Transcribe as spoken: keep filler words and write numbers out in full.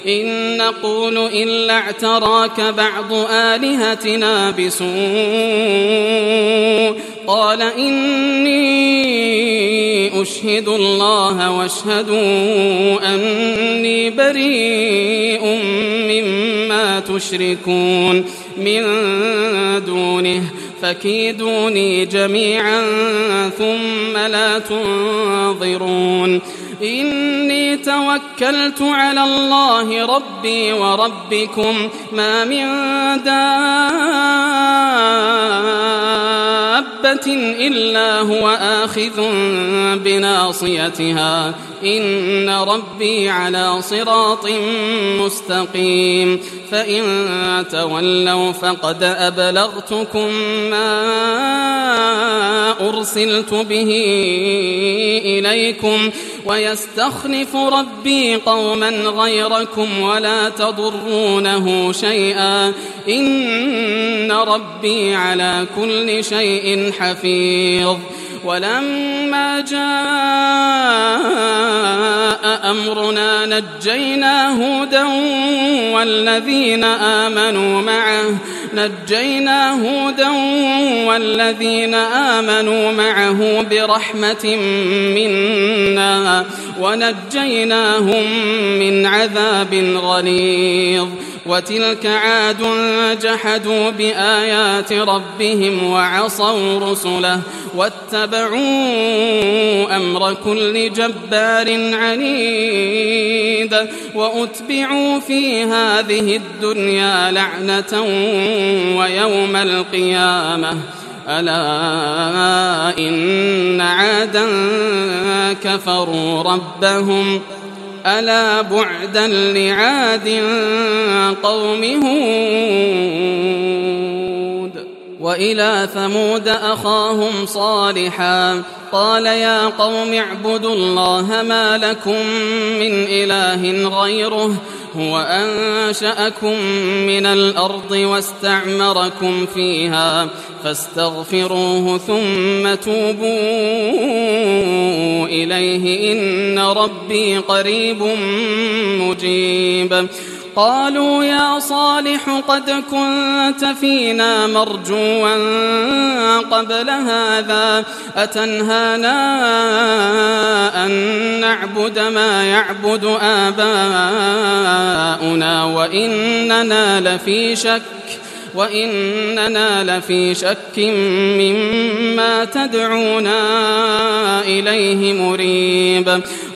إن نقول إلا اعتراك بعض آلهتنا بسوء قال إني أشهد الله واشهدوا أني بريء مما تشركون من دونه فكيدوني جميعا ثم لا تنظرون إني توكلت على الله ربي وربكم ما من دابة إلا هو آخذ بناصيتها إن ربي على صراط مستقيم فإن تولوا فقد أبلغتكم ما أرسلت به إليكم ويستخلف ربي قوما غيركم ولا تضرونه شيئا إن ربي على كل شيء حفيظ ولما جاء أمرنا نجينا هودا والذين آمنوا معه نجينا هودا والذين آمنوا معه برحمة منا ونجيناهم من عذاب غليظ وتلك عاد جحدوا بآيات ربهم وعصوا رسله واتبعوا أمر كل جبار عنيد وأتبعوا في هذه الدنيا لعنة ويوم القيامة ألا إن عادا كفروا ربهم ألا بعدا لعاد قوم هود وإلى ثمود أخاهم صالحا قال يا قوم اعبدوا الله ما لكم من إله غيره هو أنشأكم من الأرض واستعمركم فيها فاستغفروه ثم توبوا إليه إن ربي قريب مجيب قالوا يا صالح قد كنت فينا مرجوا قبل هذا أتنهانا أن نعبد ما يعبد آباؤنا وإننا لفي شك وإننا لفي شك مما تدعونا إليه مريب